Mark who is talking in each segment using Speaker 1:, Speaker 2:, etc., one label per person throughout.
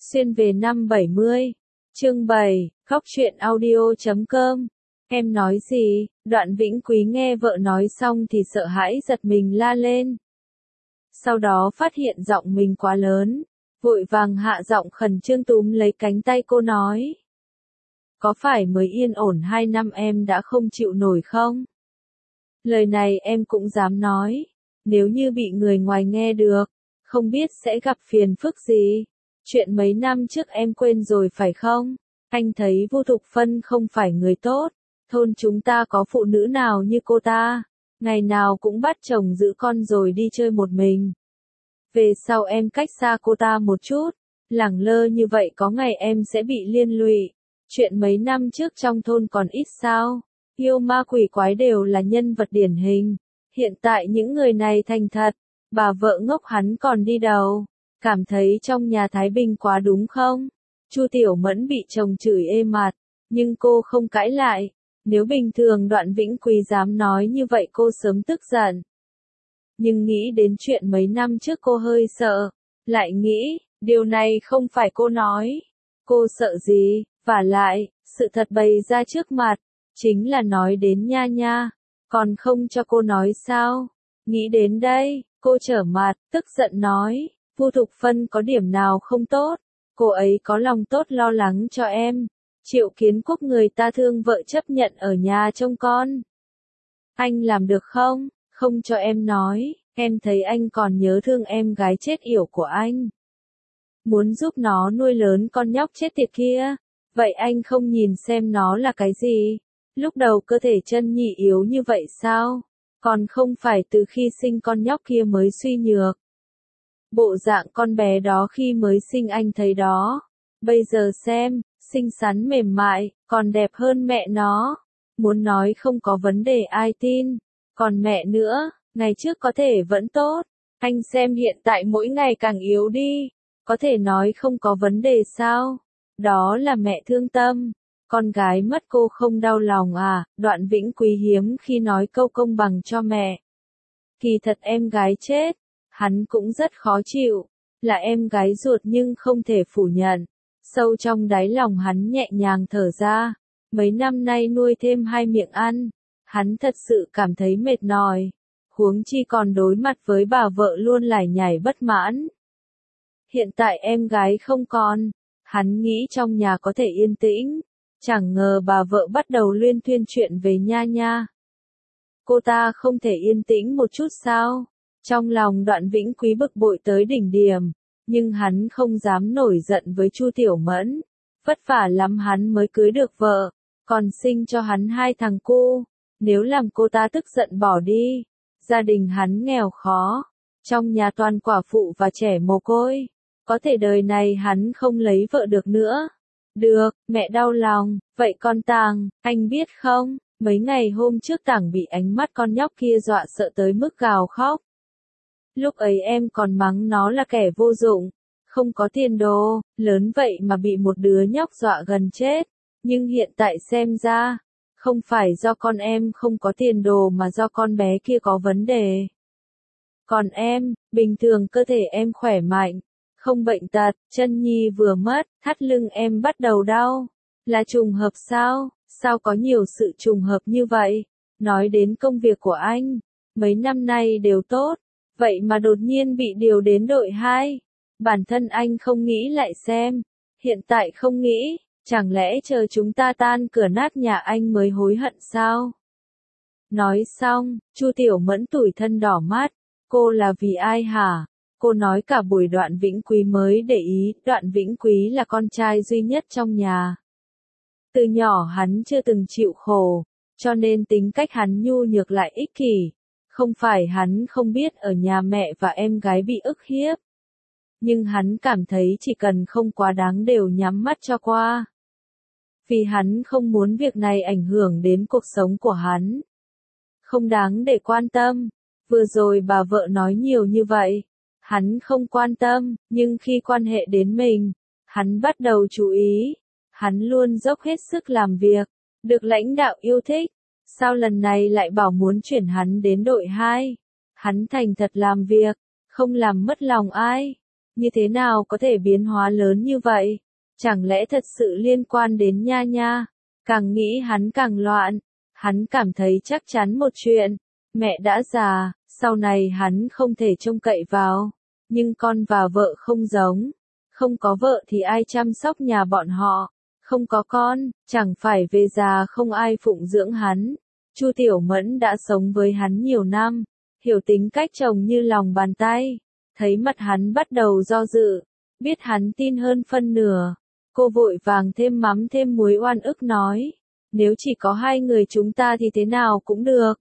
Speaker 1: Xuyên về năm 70. Chương 7, khóc chuyện audio.com. Em nói gì? Đoạn Vĩnh Quý nghe vợ nói xong thì sợ hãi giật mình la lên. Sau đó phát hiện giọng mình quá lớn, vội vàng hạ giọng khẩn trương túm lấy cánh tay cô nói. Có phải mới yên ổn 2 năm em đã không chịu nổi không? Lời này em cũng dám nói, nếu như bị người ngoài nghe được, không biết sẽ gặp phiền phức gì. Chuyện mấy năm trước em quên rồi phải không? Anh thấy Vu Thục Phân không phải người tốt, thôn chúng ta có phụ nữ nào như cô ta, ngày nào cũng bắt chồng giữ con rồi đi chơi một mình. Về sau em cách xa cô ta một chút, lẳng lơ như vậy có ngày em sẽ bị liên lụy. Chuyện mấy năm trước trong thôn còn ít sao? Yêu ma quỷ quái đều là nhân vật điển hình. Hiện tại những người này thành thật, bà vợ ngốc hắn còn đi đầu. Cảm thấy trong nhà thái bình quá đúng không? Chu Tiểu Mẫn bị chồng chửi ê mặt, nhưng cô không cãi lại. Nếu bình thường Đoạn Vĩnh Quý dám nói như vậy cô sớm tức giận. Nhưng nghĩ đến chuyện mấy năm trước cô hơi sợ, lại nghĩ, điều này không phải cô nói. Cô sợ gì? Vả lại, sự thật bày ra trước mặt, chính là nói đến Nha Nha, còn không cho cô nói sao? Nghĩ đến đây, cô trở mặt, tức giận nói, Vu Thục Phân có điểm nào không tốt? Cô ấy có lòng tốt lo lắng cho em. Triệu Kiến Quốc người ta thương vợ chấp nhận ở nhà trông con. Anh làm được không? Không cho em nói, em thấy anh còn nhớ thương em gái chết yểu của anh. Muốn giúp nó nuôi lớn con nhóc chết tiệt kia. Vậy anh không nhìn xem nó là cái gì? Lúc đầu cơ thể chân nhị yếu như vậy sao? Còn không phải từ khi sinh con nhóc kia mới suy nhược. Bộ dạng con bé đó khi mới sinh anh thấy đó. Bây giờ xem, xinh xắn mềm mại, còn đẹp hơn mẹ nó. Muốn nói không có vấn đề ai tin. Còn mẹ nữa, ngày trước có thể vẫn tốt. Anh xem hiện tại mỗi ngày càng yếu đi. Có thể nói không có vấn đề sao? Đó là mẹ thương tâm. Con gái mất cô không đau lòng à? Đoạn Vĩnh Quý hiếm khi nói câu công bằng cho mẹ. Kỳ thật em gái chết, hắn cũng rất khó chịu. Là em gái ruột nhưng không thể phủ nhận. Sâu trong đáy lòng hắn nhẹ nhàng thở ra. Mấy năm nay nuôi thêm 2 miệng ăn, hắn thật sự cảm thấy mệt nhòi. Huống chi còn đối mặt với bà vợ luôn lải nhải bất mãn. Hiện tại em gái không còn, hắn nghĩ trong nhà có thể yên tĩnh. Chẳng ngờ bà vợ bắt đầu luyên thuyên chuyện về Nha Nha. Cô ta không thể yên tĩnh một chút sao? Trong lòng Đoạn Vĩnh Quý bực bội tới đỉnh điểm, nhưng hắn không dám nổi giận với Chu Tiểu Mẫn. Vất vả lắm hắn mới cưới được vợ, còn sinh cho hắn 2 thằng cu. Nếu làm cô ta tức giận bỏ đi, gia đình hắn nghèo khó, trong nhà toàn quả phụ và trẻ mồ côi, có thể đời này hắn không lấy vợ được nữa. Được, mẹ đau lòng, vậy con Tàng, anh biết không, mấy ngày hôm trước Tàng bị ánh mắt con nhóc kia dọa sợ tới mức gào khóc. Lúc ấy em còn mắng nó là kẻ vô dụng, không có tiền đồ, lớn vậy mà bị một đứa nhóc dọa gần chết. Nhưng hiện tại xem ra, không phải do con em không có tiền đồ mà do con bé kia có vấn đề. Còn em, bình thường cơ thể em khỏe mạnh, không bệnh tật, chân nhi vừa mất, thắt lưng em bắt đầu đau. Là trùng hợp sao? Sao có nhiều sự trùng hợp như vậy? Nói đến công việc của anh, mấy năm nay đều tốt, vậy mà đột nhiên bị điều đến đội 2. Bản thân anh không nghĩ lại xem, hiện tại không nghĩ, chẳng lẽ chờ chúng ta tan cửa nát nhà anh mới hối hận sao? Nói xong, Chu Tiểu Mẫn tủi thân đỏ mắt, cô là vì ai hả? Cô nói cả buổi Đoạn Vĩnh Quý mới để ý, Đoạn Vĩnh Quý là con trai duy nhất trong nhà. Từ nhỏ hắn chưa từng chịu khổ, cho nên tính cách hắn nhu nhược lại ích kỷ. Không phải hắn không biết ở nhà mẹ và em gái bị ức hiếp. Nhưng hắn cảm thấy chỉ cần không quá đáng đều nhắm mắt cho qua. Vì hắn không muốn việc này ảnh hưởng đến cuộc sống của hắn. Không đáng để quan tâm. Vừa rồi bà vợ nói nhiều như vậy. Hắn không quan tâm, nhưng khi quan hệ đến mình, hắn bắt đầu chú ý. Hắn luôn dốc hết sức làm việc, được lãnh đạo yêu thích. Sao lần này lại bảo muốn chuyển hắn đến đội 2? Hắn thành thật làm việc, không làm mất lòng ai. Như thế nào có thể biến hóa lớn như vậy? Chẳng lẽ thật sự liên quan đến Nha Nha? Càng nghĩ hắn càng loạn. Hắn cảm thấy chắc chắn một chuyện. Mẹ đã già, sau này hắn không thể trông cậy vào. Nhưng con và vợ không giống. Không có vợ thì ai chăm sóc nhà bọn họ? Không có con, chẳng phải về già không ai phụng dưỡng hắn. Chu Tiểu Mẫn đã sống với hắn nhiều năm, hiểu tính cách chồng như lòng bàn tay. Thấy mặt hắn bắt đầu do dự, biết hắn tin hơn phân nửa. Cô vội vàng thêm mắm thêm muối oan ức nói, nếu chỉ có hai người chúng ta thì thế nào cũng được.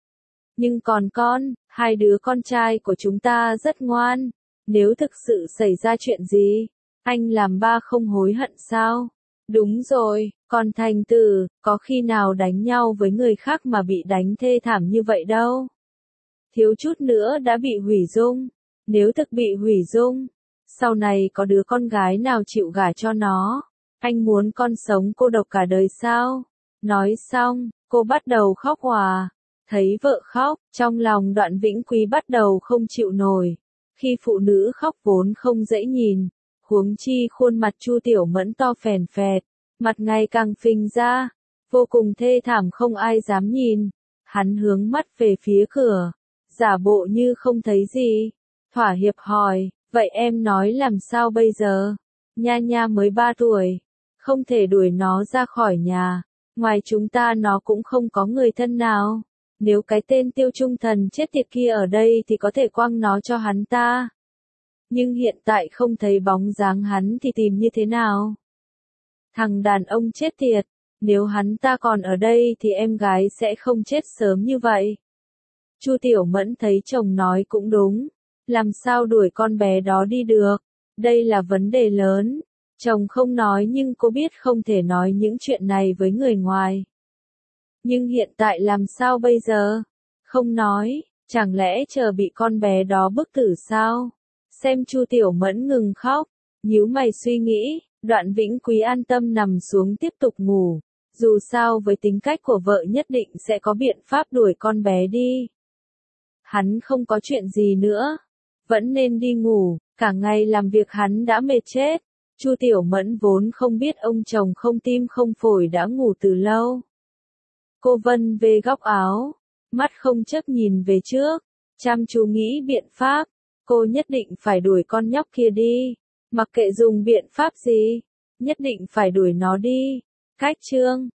Speaker 1: Nhưng còn con, hai đứa con trai của chúng ta rất ngoan. Nếu thực sự xảy ra chuyện gì, anh làm ba không hối hận sao? Đúng rồi, còn Thành Tử, có khi nào đánh nhau với người khác mà bị đánh thê thảm như vậy đâu. Thiếu chút nữa đã bị hủy dung. Nếu thực bị hủy dung, sau này có đứa con gái nào chịu gả cho nó? Anh muốn con sống cô độc cả đời sao? Nói xong, cô bắt đầu khóc òa. Thấy vợ khóc, trong lòng Đoạn Vĩnh Quý bắt đầu không chịu nổi. Khi phụ nữ khóc vốn không dễ nhìn, huống chi khuôn mặt Chu Tiểu Mẫn to phèn phẹt, mặt ngày càng phình ra, vô cùng thê thảm không ai dám nhìn. Hắn hướng mắt về phía cửa, giả bộ như không thấy gì, thỏa hiệp hỏi, vậy em nói làm sao bây giờ? Nha Nha mới 3 tuổi, không thể đuổi nó ra khỏi nhà, ngoài chúng ta nó cũng không có người thân nào. Nếu cái tên Tiêu Trung Thần chết tiệt kia ở đây thì có thể quăng nó cho hắn ta. Nhưng hiện tại không thấy bóng dáng hắn thì tìm như thế nào? Thằng đàn ông chết tiệt, nếu hắn ta còn ở đây thì em gái sẽ không chết sớm như vậy. Chu Tiểu Mẫn thấy chồng nói cũng đúng, làm sao đuổi con bé đó đi được, đây là vấn đề lớn. Chồng không nói nhưng cô biết không thể nói những chuyện này với người ngoài. Nhưng hiện tại làm sao bây giờ? Không nói, chẳng lẽ chờ bị con bé đó bức tử sao? Xem Chu Tiểu Mẫn ngừng khóc, nhíu mày suy nghĩ, Đoạn Vĩnh Quý an tâm nằm xuống tiếp tục ngủ. Dù sao với tính cách của vợ nhất định sẽ có biện pháp đuổi con bé đi. Hắn không có chuyện gì nữa, vẫn nên đi ngủ, cả ngày làm việc hắn đã mệt chết. Chu Tiểu Mẫn vốn không biết ông chồng không tim không phổi đã ngủ từ lâu. Cô vân về góc áo, mắt không chớp nhìn về trước, chăm chú nghĩ biện pháp. Cô nhất định phải đuổi con nhóc kia đi, mặc kệ dùng biện pháp gì, nhất định phải đuổi nó đi. Cách chương